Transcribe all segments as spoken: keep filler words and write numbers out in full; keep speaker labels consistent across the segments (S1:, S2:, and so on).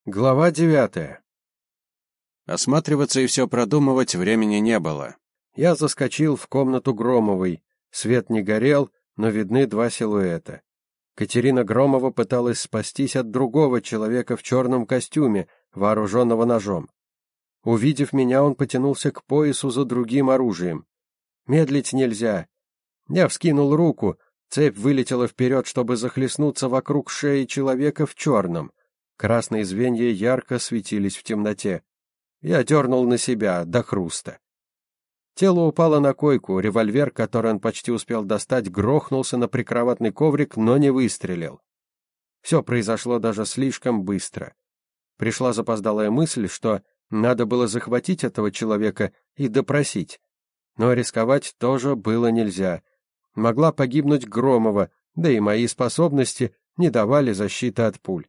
S1: Глава девятая. Осматриваться и все продумывать времени не было. Я заскочил в комнату Громовой. Свет не горел, но видны два силуэта. Катерина Громова пыталась спастись от другого человека в черном костюме, вооруженного ножом. Увидев меня, он потянулся к поясу за другим оружием. Медлить нельзя. Я вскинул руку, цепь вылетела вперед, чтобы захлестнуться вокруг шеи человека в черном. Красные звенья ярко светились в темноте. Я дернул на себя до хруста. Тело упало на койку, револьвер, который он почти успел достать, грохнулся на прикроватный коврик, но не выстрелил. Все произошло даже слишком быстро. Пришла запоздалая мысль, что надо было захватить этого человека и допросить. Но рисковать тоже было нельзя. Могла погибнуть Громова, да и мои способности не давали защиты от пуль.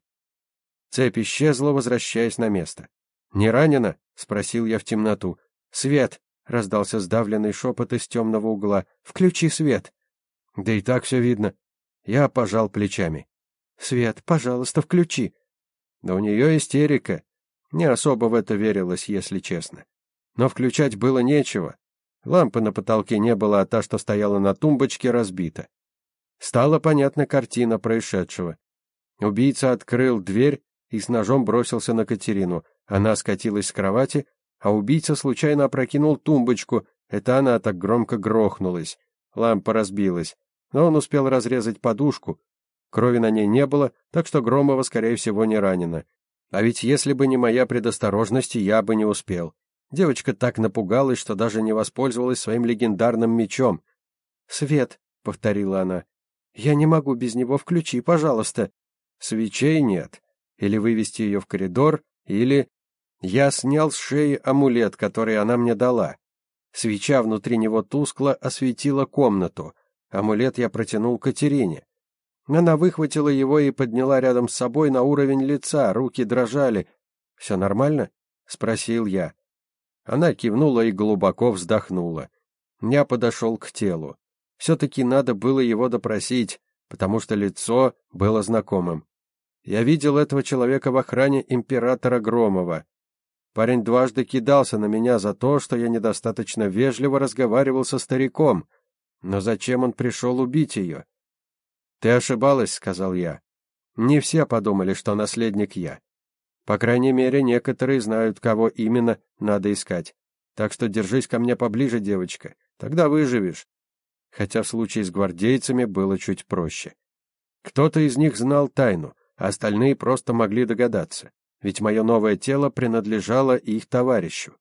S1: Цепь исчезла, возвращаясь на место. «Не ранена?» — спросил я в темноту. «Свет!» — раздался сдавленный шепот из темного угла. «Включи свет!» «Да и так все видно». Я пожал плечами. «Свет, пожалуйста, включи!» Да у нее истерика. Не особо в это верилось, если честно. Но включать было нечего. Лампы на потолке не было, а та, что стояла на тумбочке, разбита. Стала понятна картина происшедшего. Убийца открыл дверь и с ножом бросился на Катерину. Она скатилась с кровати, а убийца случайно опрокинул тумбочку. Это она так громко грохнулась. Лампа разбилась, но он успел разрезать подушку. Крови на ней не было, так что Громова, скорее всего, не ранена. А ведь если бы не моя предосторожность, я бы не успел. Девочка так напугалась, что даже не воспользовалась своим легендарным мечом. «Свет», — повторила она, — «я не могу без него, включи, пожалуйста». Свечей нет. Или вывести ее в коридор, или... Я снял с шеи амулет, который она мне дала. Свеча внутри него тускло осветила комнату. Амулет я протянул Катерине. Она выхватила его и подняла рядом с собой на уровень лица, руки дрожали. «Все нормально?» — спросил я. Она кивнула и глубоко вздохнула. Я подошел к телу. Все-таки надо было его допросить, потому что лицо было знакомым. Я видел этого человека в охране императора Громова. Парень дважды кидался на меня за то, что я недостаточно вежливо разговаривал со стариком. Но зачем он пришел убить ее? «Ты ошибалась», — сказал я. «Не все подумали, что наследник я. По крайней мере, некоторые знают, кого именно надо искать. Так что держись ко мне поближе, девочка, тогда выживешь». Хотя в случае с гвардейцами было чуть проще. Кто-то из них знал тайну, а остальные просто могли догадаться, ведь мое новое тело принадлежало их товарищу.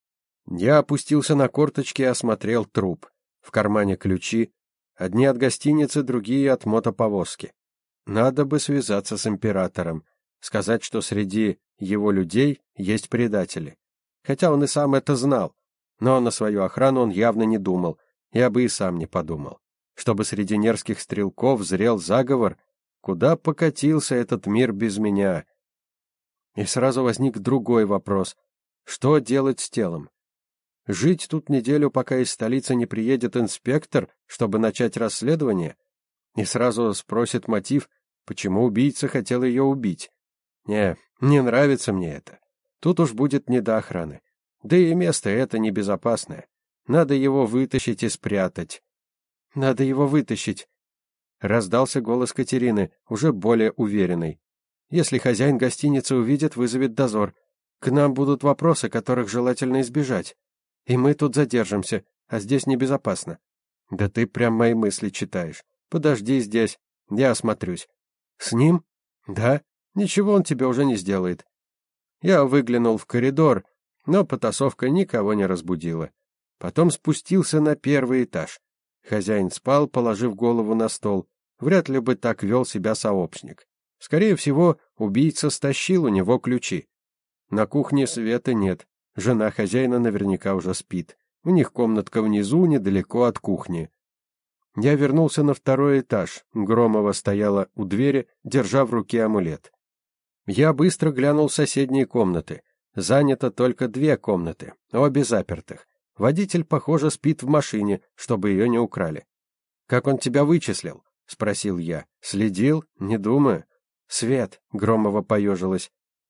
S1: Я опустился на корточки и осмотрел труп. В кармане ключи, одни от гостиницы, другие от мотоповозки. Надо бы связаться с императором, сказать, что среди его людей есть предатели. Хотя он и сам это знал, но на свою охрану он явно не думал, я бы и сам не подумал. Чтобы среди нерских стрелков зрел заговор, куда покатился этот мир без меня? И сразу возник другой вопрос. Что делать с телом? Жить тут неделю, пока из столицы не приедет инспектор, чтобы начать расследование? И сразу спросит мотив, почему убийца хотел ее убить? Не, не нравится мне это. Тут уж будет не до охраны. Да и место это небезопасное. Надо его вытащить и спрятать. Надо его вытащить. Раздался голос Катерины, уже более уверенный. Если хозяин гостиницы увидит, вызовет дозор. К нам будут вопросы, которых желательно избежать. И мы тут задержимся, а здесь небезопасно. Да ты прям мои мысли читаешь. Подожди здесь, я осмотрюсь. С ним? Да, ничего он тебе уже не сделает. Я выглянул в коридор, но потасовка никого не разбудила. Потом спустился на первый этаж. Хозяин спал, положив голову на стол. Вряд ли бы так вел себя сообщник. Скорее всего, убийца стащил у него ключи. На кухне света нет. Жена хозяина наверняка уже спит. У них комнатка внизу, недалеко от кухни. Я вернулся на второй этаж. Громова стояла у двери, держа в руке амулет. Я быстро глянул в соседние комнаты. Занято только две комнаты, обе запертых. Водитель, похоже, спит в машине, чтобы ее не украли. «Как он тебя вычислил?» — спросил я. «Следил? Не думаю». «Свет», — Громова поежилась.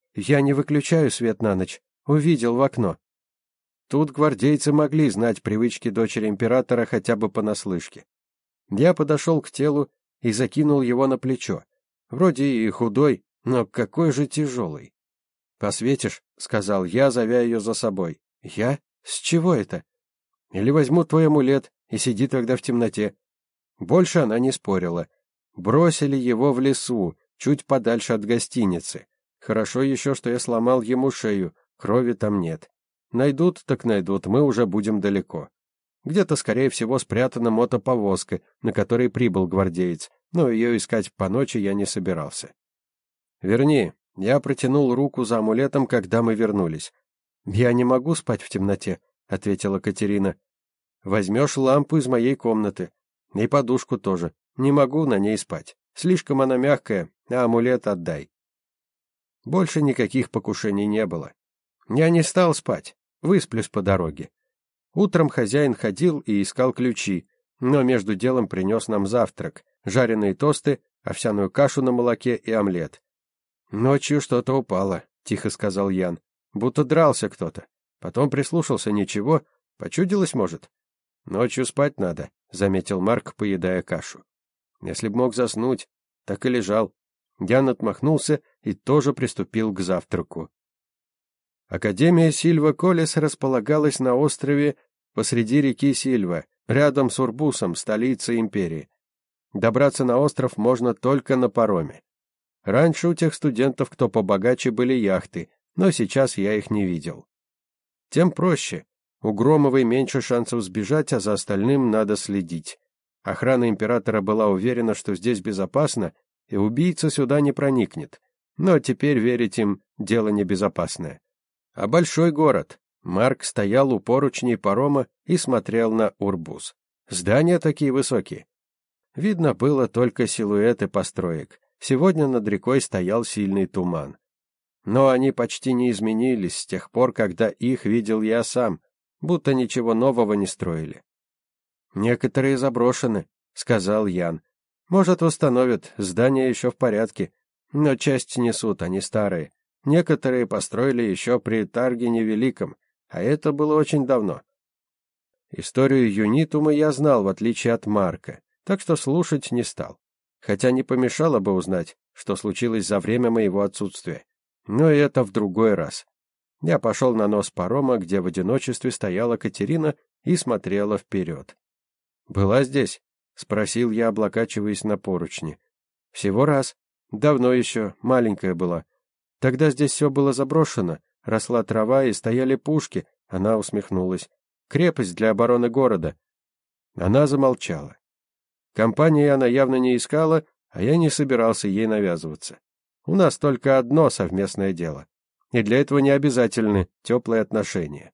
S1: Я не выключаю свет на ночь. Увидел в окно». Тут гвардейцы могли знать привычки дочери императора хотя бы понаслышке. Я подошел к телу и закинул его на плечо. Вроде и худой, но какой же тяжелый. «Посветишь?» — сказал я, зовя ее за собой. «Я? С чего это? Или возьму твой амулет и сиди тогда в темноте». Больше она не спорила. Бросили его в лесу, чуть подальше от гостиницы. Хорошо еще, что я сломал ему шею, крови там нет. Найдут, так найдут, мы уже будем далеко. Где-то, скорее всего, спрятана мотоповозка, на которой прибыл гвардеец, но ее искать по ночи я не собирался. «Верни», — я протянул руку за амулетом, когда мы вернулись. «Я не могу спать в темноте», — ответила Катерина. «Возьмешь лампу из моей комнаты. И подушку тоже. Не могу на ней спать. Слишком она мягкая, а амулет отдай». Больше никаких покушений не было. Я не стал спать. Высплюсь по дороге. Утром хозяин ходил и искал ключи, но между делом принес нам завтрак, жареные тосты, овсяную кашу на молоке и омлет. «Ночью что-то упало», — тихо сказал Ян, — «будто дрался кто-то. Потом прислушался, ничего, почудилось, может?» «Ночью спать надо», — заметил Марк, поедая кашу. «Если б мог заснуть, так и лежал». Ян отмахнулся и тоже приступил к завтраку. Академия Сильва-Колес располагалась на острове посреди реки Сильва, рядом с Урбусом, столицей империи. Добраться на остров можно только на пароме. Раньше у тех студентов, кто побогаче, были яхты, но сейчас я их не видел. Тем проще. У Громовой меньше шансов сбежать, а за остальным надо следить. Охрана императора была уверена, что здесь безопасно, и убийца сюда не проникнет. Но теперь верить им — дело небезопасное. А большой город. Марк стоял у поручней парома и смотрел на Урбус. Здания такие высокие. Видно было только силуэты построек. Сегодня над рекой стоял сильный туман. Но они почти не изменились с тех пор, когда их видел я сам, будто ничего нового не строили. «Некоторые заброшены», — сказал Ян. «Может, восстановят, здания еще в порядке, но часть несут, они старые. Некоторые построили еще при Таргине Великом, а это было очень давно». Историю Юнитума я знал, в отличие от Марка, так что слушать не стал. Хотя не помешало бы узнать, что случилось за время моего отсутствия. Но и это в другой раз. Я пошел на нос парома, где в одиночестве стояла Катерина и смотрела вперед. «Была здесь?» — спросил я, облокачиваясь на поручни. «Всего раз. Давно еще, маленькая была. Тогда здесь все было заброшено, росла трава и стояли пушки», — она усмехнулась. «Крепость для обороны города». Она замолчала. Компании она явно не искала, а я не собирался ей навязываться. У нас только одно совместное дело, и для этого не обязательны теплые отношения.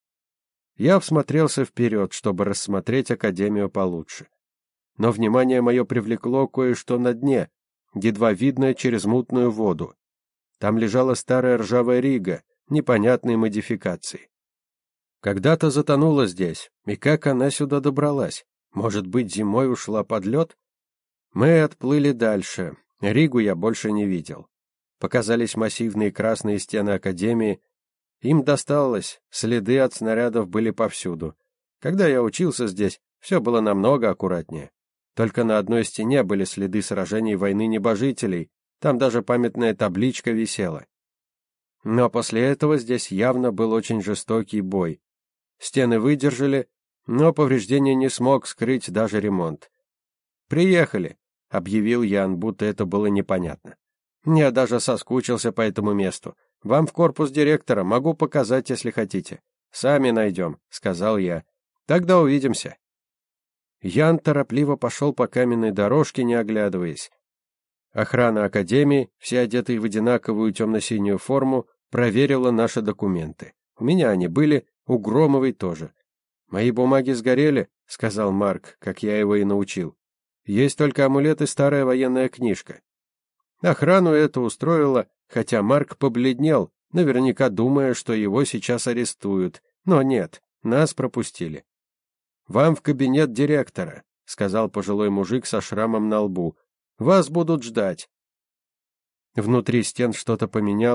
S1: Я всмотрелся вперед, чтобы рассмотреть Академию получше. Но внимание мое привлекло кое-что на дне, едва видное через мутную воду. Там лежала старая ржавая рига, непонятной модификации. Когда-то затонула здесь, и как она сюда добралась? Может быть, зимой ушла под лед? Мы отплыли дальше. Ригу я больше не видел. Показались массивные красные стены Академии. Им досталось, следы от снарядов были повсюду. Когда я учился здесь, все было намного аккуратнее. Только на одной стене были следы сражений войны небожителей, там даже памятная табличка висела. Но после этого здесь явно был очень жестокий бой. Стены выдержали, но повреждения не смог скрыть даже ремонт. «Приехали», — объявил Ян, будто это было непонятно. «Я даже соскучился по этому месту. Вам в корпус директора, могу показать, если хотите». «Сами найдем», — сказал я. «Тогда увидимся». Ян торопливо пошел по каменной дорожке, не оглядываясь. Охрана Академии, все одетые в одинаковую темно-синюю форму, проверила наши документы. У меня они были, у Громовой тоже. «Мои бумаги сгорели», — сказал Марк, как я его и научил. «Есть только амулет и старая военная книжка». Охрану это устроило, хотя Марк побледнел, наверняка думая, что его сейчас арестуют. Но нет, нас пропустили. «Вам в кабинет директора», — сказал пожилой мужик со шрамом на лбу. «Вас будут ждать». Внутри стен что-то поменялось,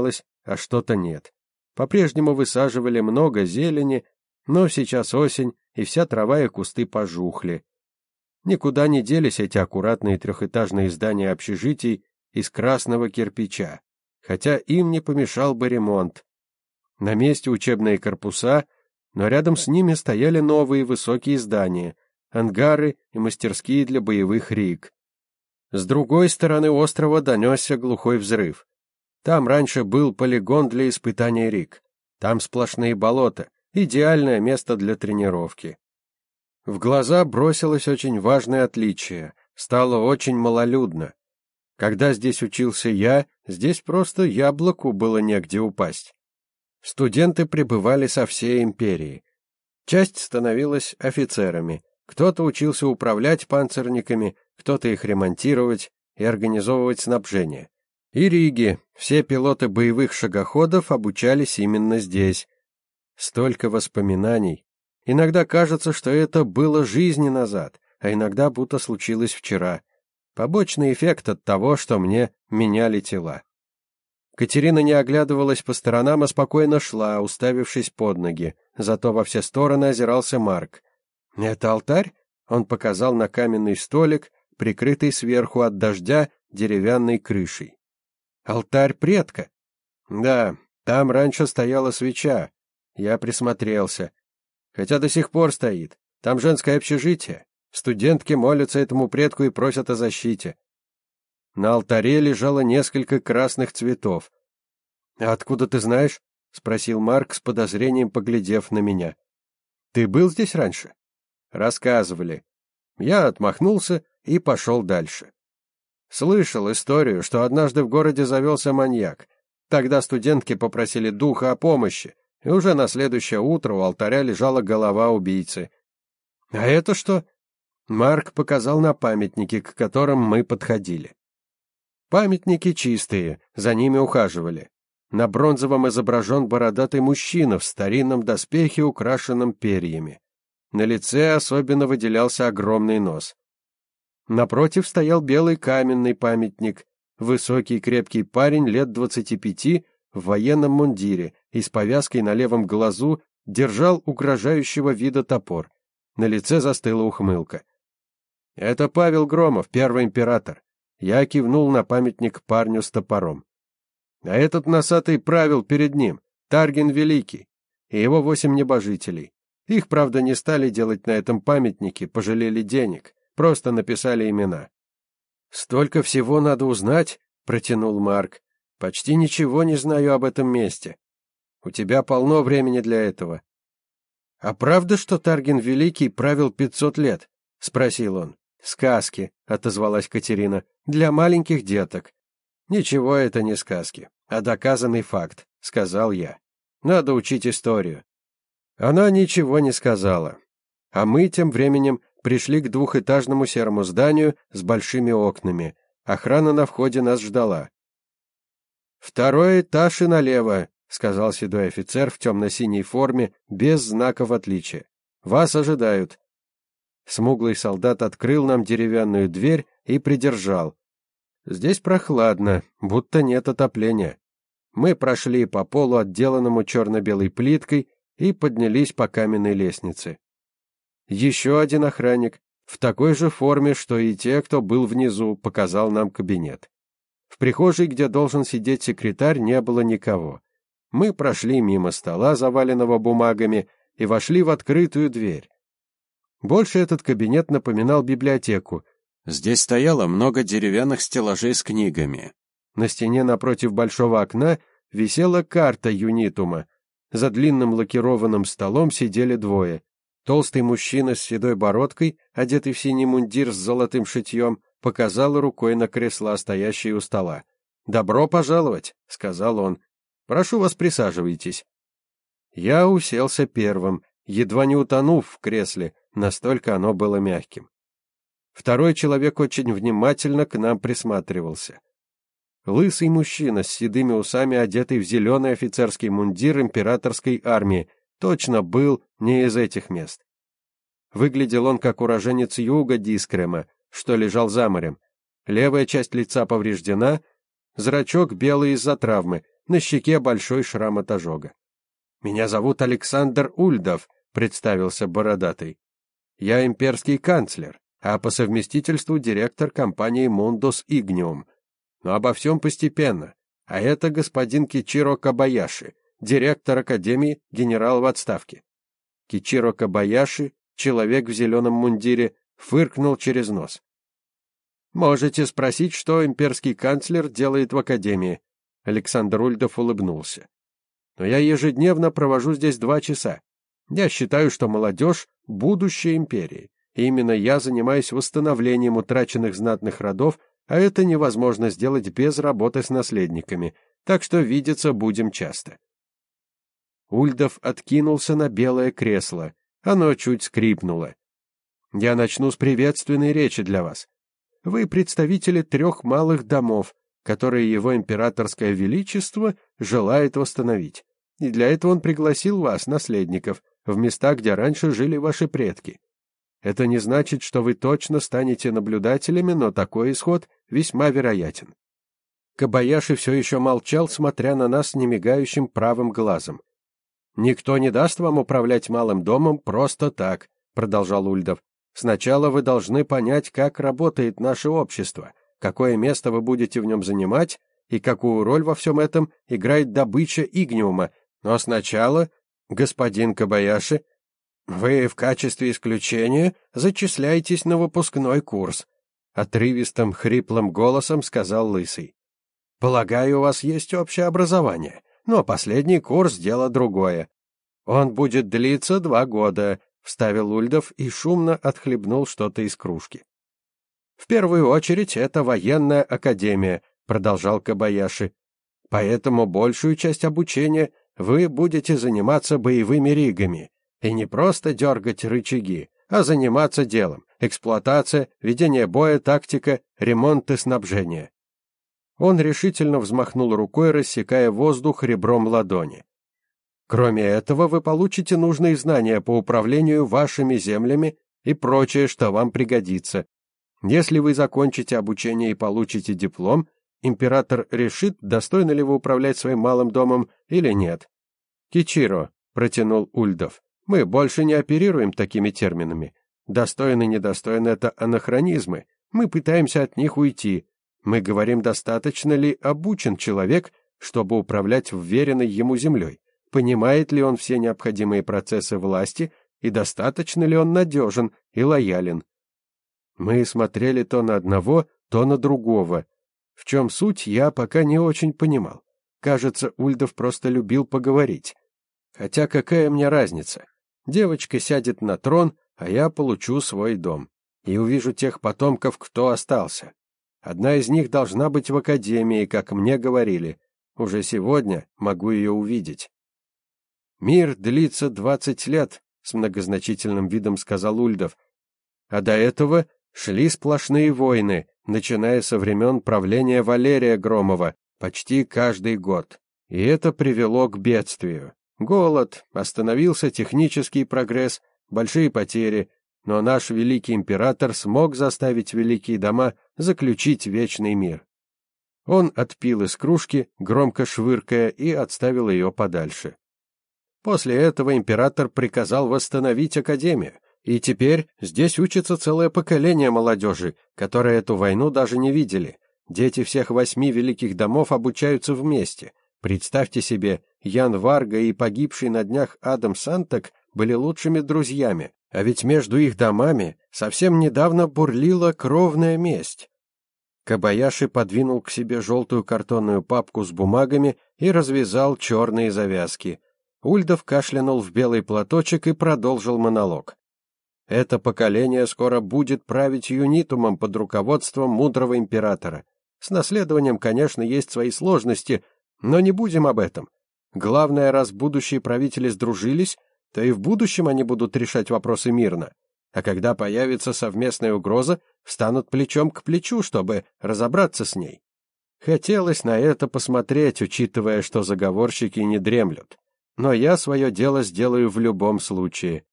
S1: а что-то нет. По-прежнему высаживали много зелени, но сейчас осень, и вся трава и кусты пожухли. Никуда не делись эти аккуратные трехэтажные здания общежитий из красного кирпича, хотя им не помешал бы ремонт. На месте учебные корпуса, но рядом с ними стояли новые высокие здания, ангары и мастерские для боевых риг. С другой стороны острова донесся глухой взрыв. Там раньше был полигон для испытания риг. Там сплошные болота, идеальное место для тренировки. В глаза бросилось очень важное отличие. Стало очень малолюдно. Когда здесь учился я, здесь просто яблоку было негде упасть. Студенты прибывали со всей империи. Часть становилась офицерами. Кто-то учился управлять панцирниками, кто-то их ремонтировать и организовывать снабжение. И риги, все пилоты боевых шагоходов обучались именно здесь. Столько воспоминаний. Иногда кажется, что это было жизни назад, а иногда будто случилось вчера. Побочный эффект от того, что мне меняли тела. Катерина не оглядывалась по сторонам, а спокойно шла, уставившись под ноги. Зато во все стороны озирался Марк. «Это алтарь?» — он показал на каменный столик, прикрытый сверху от дождя деревянной крышей. «Алтарь предка?» «Да, там раньше стояла свеча. Я присмотрелся. Хотя до сих пор стоит. Там женское общежитие. Студентки молятся этому предку и просят о защите. На алтаре лежало несколько красных цветов. «А откуда ты знаешь?» — спросил Марк с подозрением, поглядев на меня. «Ты был здесь раньше?» «Рассказывали». Я отмахнулся и пошел дальше. Слышал историю, что однажды в городе завелся маньяк. Тогда студентки попросили духа о помощи, и уже на следующее утро у алтаря лежала голова убийцы. «А это что?» Марк показал на памятники, к которым мы подходили. Памятники чистые, за ними ухаживали. На бронзовом изображен бородатый мужчина в старинном доспехе, украшенном перьями. На лице особенно выделялся огромный нос. Напротив стоял белый каменный памятник, высокий крепкий парень лет двадцати пяти в военном мундире и с повязкой на левом глазу держал угрожающего вида топор. На лице застыла ухмылка. «Это Павел Громов, первый император». Я кивнул на памятник парню с топором. А этот носатый правил перед ним, Тарген Великий, и его восемь небожителей. Их, правда, не стали делать на этом памятнике, пожалели денег, просто написали имена. «Столько всего надо узнать», — протянул Марк. «Почти ничего не знаю об этом месте. У тебя полно времени для этого». «А правда, что Тарген Великий правил пятьсот лет?» — спросил он. «Сказки», — отозвалась Катерина, — «для маленьких деток». «Ничего, это не сказки, а доказанный факт», — сказал я. «Надо учить историю». Она ничего не сказала. А мы тем временем пришли к двухэтажному серому зданию с большими окнами. Охрана на входе нас ждала. «Второй этаж и налево», — сказал седой офицер в темно-синей форме, без знаков отличия. «Вас ожидают». Смуглый солдат открыл нам деревянную дверь и придержал. Здесь прохладно, будто нет отопления. Мы прошли по полу, отделанному черно-белой плиткой, и поднялись по каменной лестнице. Еще один охранник, в такой же форме, что и те, кто был внизу, показал нам кабинет. В прихожей, где должен сидеть секретарь, не было никого. Мы прошли мимо стола, заваленного бумагами, и вошли в открытую дверь. Больше этот кабинет напоминал библиотеку. Здесь стояло много деревянных стеллажей с книгами. На стене напротив большого окна висела карта Юнитума. За длинным лакированным столом сидели двое. Толстый мужчина с седой бородкой, одетый в синий мундир с золотым шитьем, показал рукой на кресла, стоящие у стола. «Добро пожаловать», — сказал он. «Прошу вас, присаживайтесь». Я уселся первым, едва не утонув в кресле, настолько оно было мягким. Второй человек очень внимательно к нам присматривался. Лысый мужчина с седыми усами, одетый в зеленый офицерский мундир императорской армии, точно был не из этих мест. Выглядел он как уроженец юга Дискрема, что лежал за морем. Левая часть лица повреждена, зрачок белый из-за травмы, на щеке большой шрам от ожога. «Меня зовут Александр Ульдов», — представился бородатый. «Я имперский канцлер, а по совместительству директор компании Mundus Ignium. Но обо всем постепенно. А это господин Кичиро Кобаяши, директор Академии, генерал в отставке». Кичиро Кобаяши, человек в зеленом мундире, фыркнул через нос. «Можете спросить, что имперский канцлер делает в Академии?» Александр Ульдов улыбнулся. «Но я ежедневно провожу здесь два часа. Я считаю, что молодежь — будущее империи. И именно я занимаюсь восстановлением утраченных знатных родов, а это невозможно сделать без работы с наследниками, так что видеться будем часто». Ульдов откинулся на белое кресло. Оно чуть скрипнуло. «Я начну с приветственной речи для вас. Вы представители трех малых домов, которые его императорское величество желает восстановить. И для этого он пригласил вас, наследников, в места, где раньше жили ваши предки. Это не значит, что вы точно станете наблюдателями, но такой исход весьма вероятен». Кобаяши все еще молчал, смотря на нас немигающим правым глазом. «Никто не даст вам управлять малым домом просто так», — продолжал Ульдов. «Сначала вы должны понять, как работает наше общество, какое место вы будете в нем занимать и какую роль во всем этом играет добыча игниума. Но сначала, господин Кобаяши, вы в качестве исключения зачисляетесь на выпускной курс», — отрывистым хриплым голосом сказал Лысый. «Полагаю, у вас есть общее образование, но последний курс — дело другое. Он будет длиться два года», — вставил Ульдов и шумно отхлебнул что-то из кружки. «В первую очередь это военная академия», — продолжал Кобаяши. «Поэтому большую часть обучения вы будете заниматься боевыми ригами, и не просто дергать рычаги, а заниматься делом: эксплуатация, ведение боя, тактика, ремонт и снабжение». Он решительно взмахнул рукой, рассекая воздух ребром ладони. «Кроме этого, вы получите нужные знания по управлению вашими землями и прочее, что вам пригодится. Если вы закончите обучение и получите диплом, император решит, достойны ли вы управлять своим малым домом или нет». «Кичиро», — протянул Ульдов, — «мы больше не оперируем такими терминами. Достойны, недостойны — это анахронизмы. Мы пытаемся от них уйти. Мы говорим, достаточно ли обучен человек, чтобы управлять вверенной ему землей, понимает ли он все необходимые процессы власти и достаточно ли он надежен и лоялен». Мы смотрели то на одного, то на другого. В чем суть, я пока не очень понимал. Кажется, Ульдов просто любил поговорить. Хотя какая мне разница? Девочка сядет на трон, а я получу свой дом. И увижу тех потомков, кто остался. Одна из них должна быть в академии, как мне говорили. Уже сегодня могу ее увидеть. «Мир длится двадцать лет», — с многозначительным видом сказал Ульдов. «А до этого шли сплошные войны, начиная со времен правления Валерия Громова, почти каждый год. И это привело к бедствию. Голод, остановился технический прогресс, большие потери, но наш великий император смог заставить великие дома заключить вечный мир». Он отпил из кружки, громко швыркая, и отставил ее подальше. После этого император приказал восстановить академию, и теперь здесь учится целое поколение молодежи, которые эту войну даже не видели. Дети всех восьми великих домов обучаются вместе. Представьте себе, Ян Варга и погибший на днях Адам Сантак были лучшими друзьями, а ведь между их домами совсем недавно бурлила кровная месть. Кобаяши подвинул к себе желтую картонную папку с бумагами и развязал черные завязки. Ульдов кашлянул в белый платочек и продолжил монолог. «Это поколение скоро будет править Юнитумом под руководством мудрого императора. С наследованием, конечно, есть свои сложности, но не будем об этом. Главное, раз будущие правители сдружились, то и в будущем они будут решать вопросы мирно. А когда появится совместная угроза, встанут плечом к плечу, чтобы разобраться с ней. Хотелось на это посмотреть, учитывая, что заговорщики не дремлют. Но я свое дело сделаю в любом случае.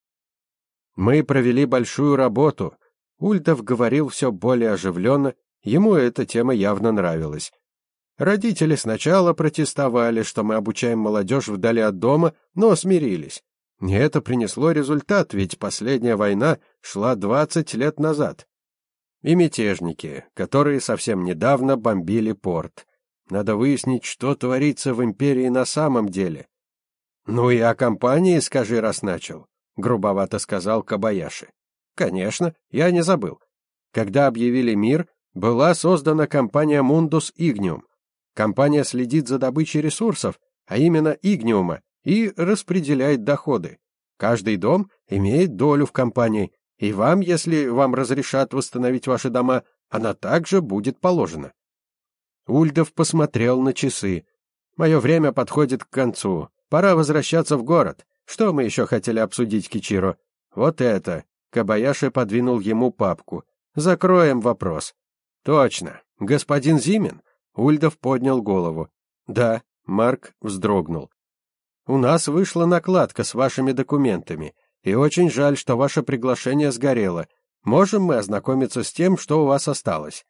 S1: Мы провели большую работу». Ульдов говорил все более оживленно, ему эта тема явно нравилась. Родители сначала протестовали, что мы обучаем молодежь вдали от дома, но смирились. И это принесло результат, ведь последняя война шла двадцать лет назад. И мятежники, которые совсем недавно бомбили порт. Надо выяснить, что творится в империи на самом деле. «Ну и о компании скажи, раз начал», — грубовато сказал Кобаяши. «Конечно, я не забыл. Когда объявили мир, была создана компания Mundus Ignium. Компания следит за добычей ресурсов, а именно игниума, и распределяет доходы. Каждый дом имеет долю в компании, и вам, если вам разрешат восстановить ваши дома, она также будет положена». Ульдов посмотрел на часы. «Мое время подходит к концу. Пора возвращаться в город. Что мы еще хотели обсудить, Кичиро? Вот это». Кобаяши подвинул ему папку. «Закроем вопрос». «Точно. Господин Зимин?» Ульдов поднял голову. «Да», — Марк вздрогнул. «У нас вышла накладка с вашими документами, и очень жаль, что ваше приглашение сгорело. Можем мы ознакомиться с тем, что у вас осталось?»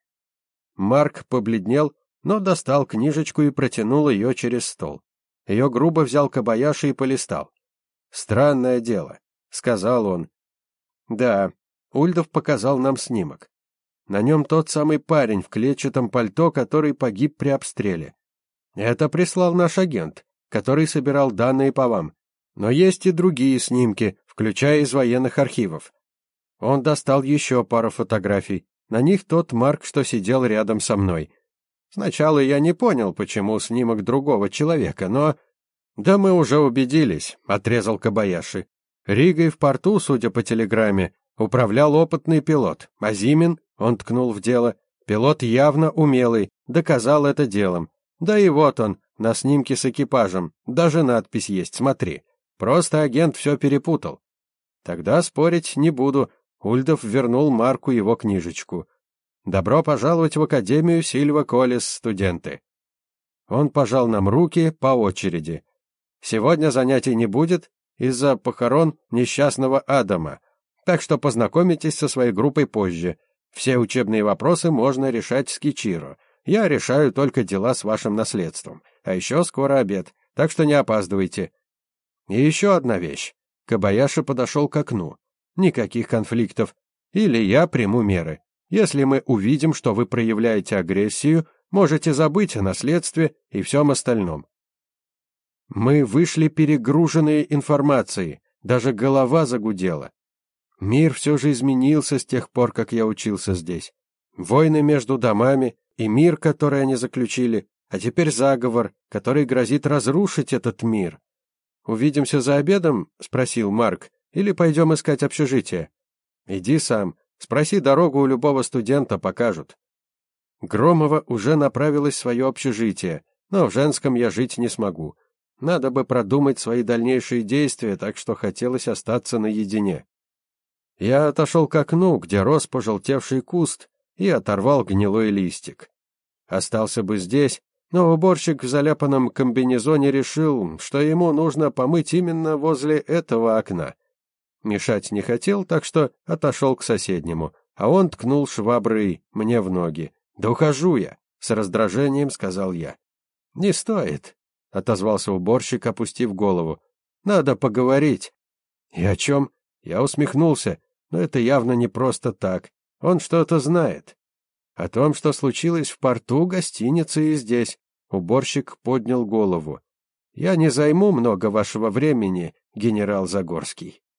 S1: Марк побледнел, но достал книжечку и протянул ее через стол. Ее грубо взял Кобаяши и полистал. «Странное дело», — сказал он. «Да», — Ульдов показал нам снимок. На нем тот самый парень в клетчатом пальто, который погиб при обстреле. Это прислал наш агент, который собирал данные по вам. Но есть и другие снимки, включая из военных архивов. Он достал еще пару фотографий. На них тот Марк, что сидел рядом со мной. Сначала я не понял, почему снимок другого человека, но... «Да мы уже убедились», — отрезал Кобаяши. «Ригой в порту, судя по телеграмме, управлял опытный пилот, а Зимин, он ткнул в дело, пилот явно умелый, доказал это делом. Да и вот он, на снимке с экипажем, даже надпись есть, смотри. Просто агент все перепутал». «Тогда спорить не буду», — Ульдов вернул Марку его книжечку. «Добро пожаловать в Академию Сильва Коллис, студенты». Он пожал нам руки по очереди. «Сегодня занятий не будет из-за похорон несчастного Адама, так что познакомитесь со своей группой позже. Все учебные вопросы можно решать с Кичиро. Я решаю только дела с вашим наследством. А еще скоро обед, так что не опаздывайте». И еще одна вещь. Кобаяши подошел к окну. «Никаких конфликтов. Или я приму меры. Если мы увидим, что вы проявляете агрессию, можете забыть о наследстве и всем остальном». Мы вышли перегруженные информацией, даже голова загудела. Мир все же изменился с тех пор, как я учился здесь. Войны между домами и мир, который они заключили, а теперь заговор, который грозит разрушить этот мир. «Увидимся за обедом?» — спросил Марк. «Или пойдем искать общежитие?» «Иди сам. Спроси дорогу у любого студента, покажут». Громова уже направилась в свое общежитие, но в женском я жить не смогу. Надо бы продумать свои дальнейшие действия, так что хотелось остаться наедине. Я отошел к окну, где рос пожелтевший куст, и оторвал гнилой листик. Остался бы здесь, но уборщик в заляпанном комбинезоне решил, что ему нужно помыть именно возле этого окна. Мешать не хотел, так что отошел к соседнему, а он ткнул шваброй мне в ноги. «Да ухожу я», — с раздражением сказал я. «Не стоит», — отозвался уборщик, опустив голову. «Надо поговорить». «И о чем?» Я усмехнулся, но это явно не просто так. Он что-то знает. О том, что случилось в порту, гостинице и здесь. Уборщик поднял голову. «Я не займу много вашего времени, генерал Загорский».